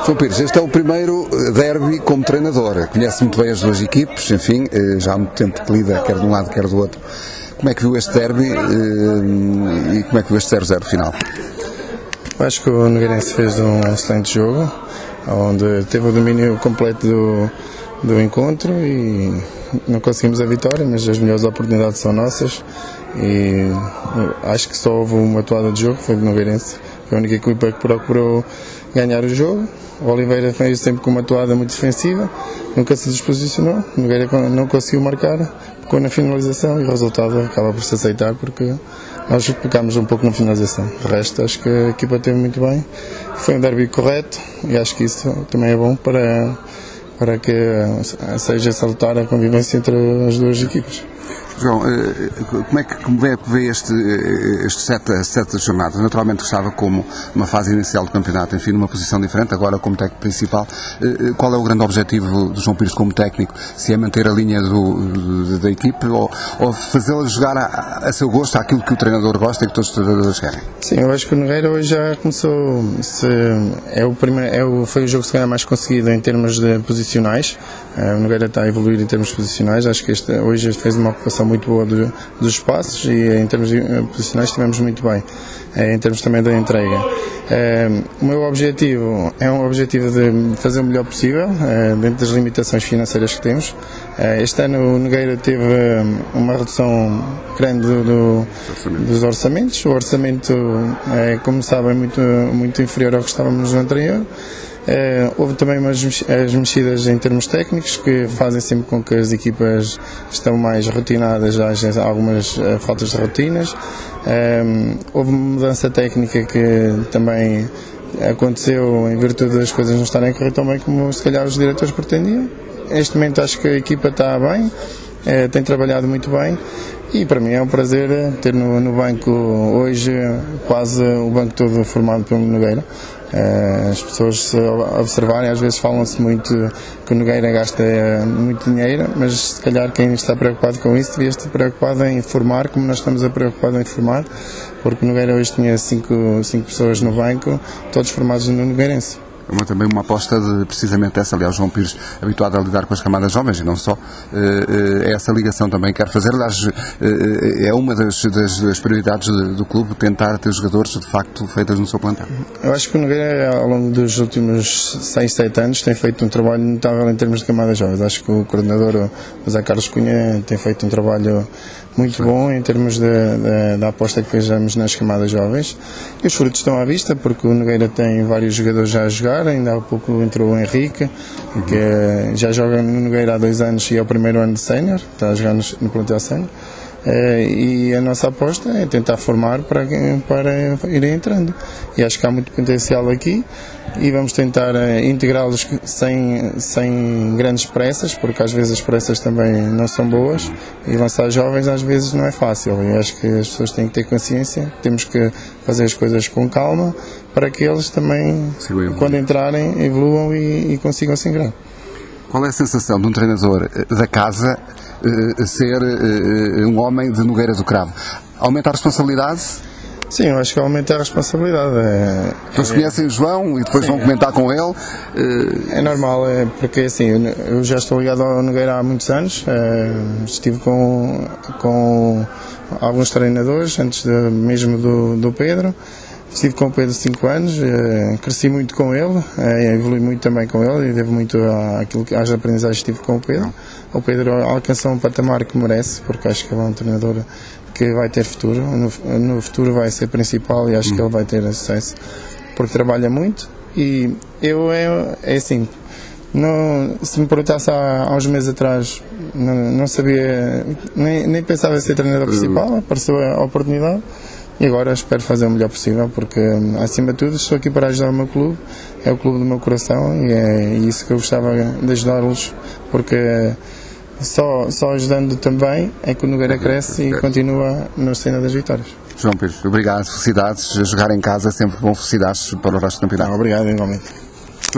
João Pires, este é o primeiro derby como treinador. Conhece muito bem as duas equipes, enfim, já há muito tempo que lida, quer de um lado, quer do outro. Como é que viu este derby e como é que viu este 0-0 final? Acho que o Nogueirense fez um excelente jogo, onde teve o domínio completo do encontro e não conseguimos a vitória, mas as melhores oportunidades são nossas e acho que só houve uma toada de jogo, foi do Nogueirense, foi a única equipa que procurou ganhar o jogo. O Oliveira veio sempre com uma toada muito defensiva, nunca se desposicionou, o Nogueira não conseguiu marcar, ficou na finalização e o resultado acaba por se aceitar porque nós pecámos um pouco na finalização. De resto, acho que a equipa esteve muito bem, foi um derby correto e acho que isso também é bom para que seja salutar a convivência entre as duas equipas. João, como é que vê estes sete jornadas? Naturalmente estava como uma fase inicial do campeonato, enfim, numa posição diferente, agora como técnico principal. Qual é o grande objetivo do João Pires como técnico? Se é manter a linha da equipe ou fazê-la jogar a seu gosto, aquilo que o treinador gosta e que todos os treinadores querem? Sim, eu acho que o Nogueira hoje já começou, foi o jogo se calhar mais conseguido em termos de posicionais. O Nogueira está a evoluir em termos posicionais, acho que hoje fez uma ocupação muito boa dos espaços e em termos posicionais estivemos muito bem, em termos também da entrega. O meu objetivo é um objetivo de fazer o melhor possível, dentro das limitações financeiras que temos. Este ano o Nogueira teve uma redução grande dos orçamentos. O orçamento, como sabem, muito inferior ao que estávamos no anterior. Houve também as mexidas em termos técnicos que fazem sempre com que as equipas estão mais rotinadas, haja algumas faltas de rotinas. Houve uma mudança técnica que também aconteceu em virtude das coisas não estarem a correr tão bem como se calhar os diretores pretendiam. Neste momento acho que a equipa está bem, tem trabalhado muito bem e para mim é um prazer ter no banco hoje quase o banco todo formado pelo Nogueira. As pessoas se observarem, às vezes falam-se muito que o Nogueira gasta muito dinheiro, mas se calhar quem está preocupado com isso devia estar preocupado em formar, como nós estamos preocupados em formar, porque o Nogueira hoje tinha cinco pessoas no banco, todos formados no Nogueirense. Também uma aposta de precisamente essa, aliás, João Pires habituado a lidar com as camadas jovens e não só, essa ligação também quer fazer, aliás, é uma das prioridades do clube, tentar ter jogadores de facto feitas no seu plantel. Eu acho que o Nogueira ao longo dos últimos 6, 7 anos tem feito um trabalho notável em termos de camadas jovens. Acho que o coordenador, o Zé Carlos Cunha, tem feito um trabalho muito bom em termos da aposta que fizemos nas camadas jovens e os frutos estão à vista porque o Nogueira tem vários jogadores já a jogar, ainda há pouco entrou o Henrique que já joga no Nogueira há 2 anos e é o primeiro ano de sénior, está a jogar no plantel sénior. E a nossa aposta é tentar formar para irem entrando e acho que há muito potencial aqui e vamos tentar integrá-los sem grandes pressas, porque às vezes as pressas também não são boas e lançar jovens às vezes não é fácil e acho que as pessoas têm que ter consciência, temos que fazer as coisas com calma para que eles também, quando entrarem, evoluam e consigam se ingrar. Qual é a sensação de um treinador da casa ser um homem de Nogueira do Cravo? Aumenta a responsabilidade? Sim, eu acho que aumenta a responsabilidade. Vocês conhecem o João e depois vão comentar com ele? É normal, porque assim, eu já estou ligado ao Nogueira há muitos anos, estive com alguns treinadores, antes mesmo do Pedro. Estive com o Pedro 5 anos, cresci muito com ele, evolui muito também com ele e devo muito às aprendizagens que tive com o Pedro. O Pedro alcançou um patamar que merece, porque acho que ele é um treinador que vai ter futuro, no futuro vai ser principal e acho que ele vai ter sucesso, porque trabalha muito e eu é assim, se me perguntasse há uns meses atrás, não sabia, nem pensava em ser treinador principal, apareceu a oportunidade. E agora espero fazer o melhor possível porque, acima de tudo, estou aqui para ajudar o meu clube, é o clube do meu coração e é isso que eu gostava de ajudá-los, porque só ajudando também é que o Nogueira cresce e continua na cena das vitórias. João Pires, obrigado, felicidades, jogar em casa é sempre bom, felicidades para o resto do campeonato. Obrigado, igualmente.